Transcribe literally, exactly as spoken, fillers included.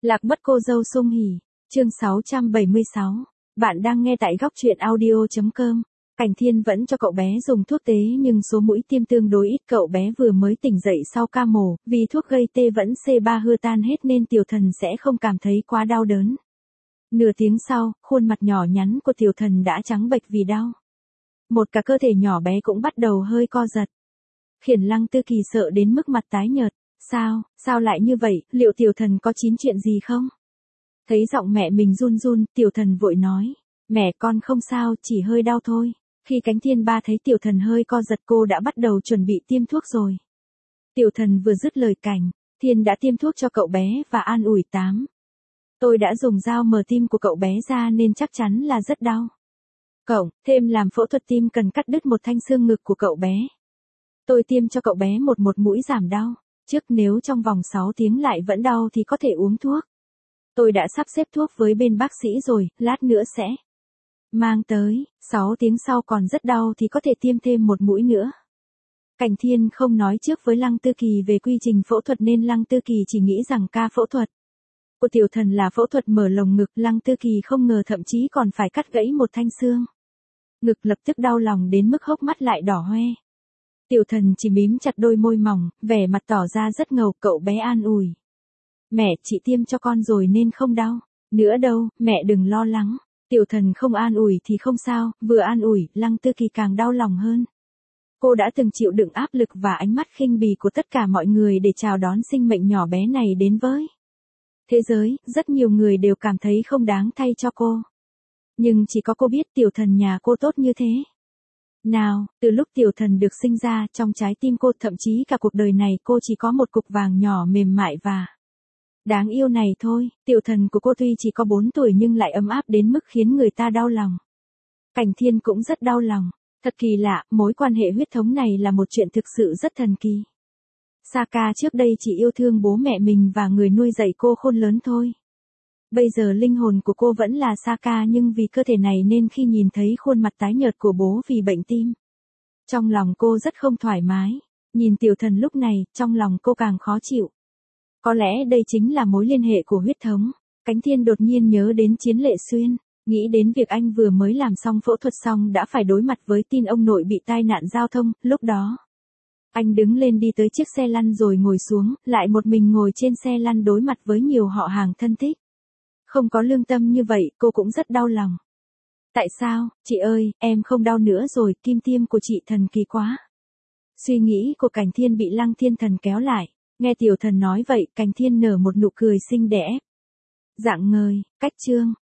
Lạc mất cô dâu Sung Hỉ, chương sáu trăm bảy mươi sáu. Bạn đang nghe tại góc truyện audio chấm com. Cảnh Thiên vẫn cho cậu bé dùng thuốc tế nhưng số mũi tiêm tương đối ít, cậu bé vừa mới tỉnh dậy sau ca mổ, vì thuốc gây tê vẫn C ba hưa tan hết nên Tiểu Thần sẽ không cảm thấy quá đau đớn. Nửa tiếng sau, khuôn mặt nhỏ nhắn của Tiểu Thần đã trắng bệch vì đau. Một cả cơ thể nhỏ bé cũng bắt đầu hơi co giật. Khiến Lăng Tư Kỳ sợ đến mức mặt tái nhợt. Sao, sao lại như vậy, liệu Tiểu Thần có chín chuyện gì không? Thấy giọng mẹ mình run run, Tiểu Thần vội nói, mẹ con không sao, chỉ hơi đau thôi. Khi Cánh Thiên Ba thấy Tiểu Thần hơi co giật, cô đã bắt đầu chuẩn bị tiêm thuốc rồi. Tiểu Thần vừa dứt lời, Cảnh Thiên đã tiêm thuốc cho cậu bé và an ủi tám. Tôi đã dùng dao mở tim của cậu bé ra nên chắc chắn là rất đau. Cộng, thêm làm phẫu thuật tim cần cắt đứt một thanh xương ngực của cậu bé. Tôi tiêm cho cậu bé một một mũi giảm đau. Trước nếu trong vòng sáu tiếng lại vẫn đau thì có thể uống thuốc. Tôi đã sắp xếp thuốc với bên bác sĩ rồi, lát nữa sẽ mang tới. sáu tiếng sau còn rất đau thì có thể tiêm thêm một mũi nữa. Cảnh Thiên không nói trước với Lăng Tư Kỳ về quy trình phẫu thuật nên Lăng Tư Kỳ chỉ nghĩ rằng ca phẫu thuật của Tiểu Thần là phẫu thuật mở lồng ngực. Lăng Tư Kỳ không ngờ thậm chí còn phải cắt gãy một thanh xương. Ngực lập tức đau lòng đến mức hốc mắt lại đỏ hoe. Tiểu Thần chỉ mím chặt đôi môi mỏng, vẻ mặt tỏ ra rất ngầu. Cậu bé an ủi, mẹ, chị tiêm cho con rồi nên không đau nữa đâu, mẹ đừng lo lắng. Tiểu Thần không an ủi thì không sao, vừa an ủi, Lăng Tư Kỳ càng đau lòng hơn. Cô đã từng chịu đựng áp lực và ánh mắt khinh bỉ của tất cả mọi người để chào đón sinh mệnh nhỏ bé này đến với thế giới. Rất nhiều người đều cảm thấy không đáng thay cho cô. Nhưng chỉ có cô biết Tiểu Thần nhà cô tốt như thế nào. Từ lúc Tiểu Thần được sinh ra, trong trái tim cô, thậm chí cả cuộc đời này, cô chỉ có một cục vàng nhỏ mềm mại và đáng yêu này thôi. Tiểu Thần của cô tuy chỉ có bốn tuổi nhưng lại ấm áp đến mức khiến người ta đau lòng. Cảnh Thiên cũng rất đau lòng. Thật kỳ lạ, mối quan hệ huyết thống này là một chuyện thực sự rất thần kỳ. Saka trước đây chỉ yêu thương bố mẹ mình và người nuôi dạy cô khôn lớn thôi. Bây giờ linh hồn của cô vẫn là Saka nhưng vì cơ thể này nên khi nhìn thấy khuôn mặt tái nhợt của bố vì bệnh tim, trong lòng cô rất không thoải mái. Nhìn Tiểu Thần lúc này, trong lòng cô càng khó chịu. Có lẽ đây chính là mối liên hệ của huyết thống. Cánh Thiên đột nhiên nhớ đến Chiến Lệ Xuyên, nghĩ đến việc anh vừa mới làm xong phẫu thuật xong đã phải đối mặt với tin ông nội bị tai nạn giao thông. Lúc đó, anh đứng lên đi tới chiếc xe lăn rồi ngồi xuống, lại một mình ngồi trên xe lăn đối mặt với nhiều họ hàng thân thích. Không có lương tâm như vậy, cô cũng rất đau lòng. Tại sao, chị ơi, em không đau nữa rồi, kim tiêm của chị thần kỳ quá. Suy nghĩ của Cảnh Thiên bị Lăng Thiên Thần kéo lại. Nghe Tiểu Thần nói vậy, Cảnh Thiên nở một nụ cười xinh đẹp. Dạng ngời, cách chương.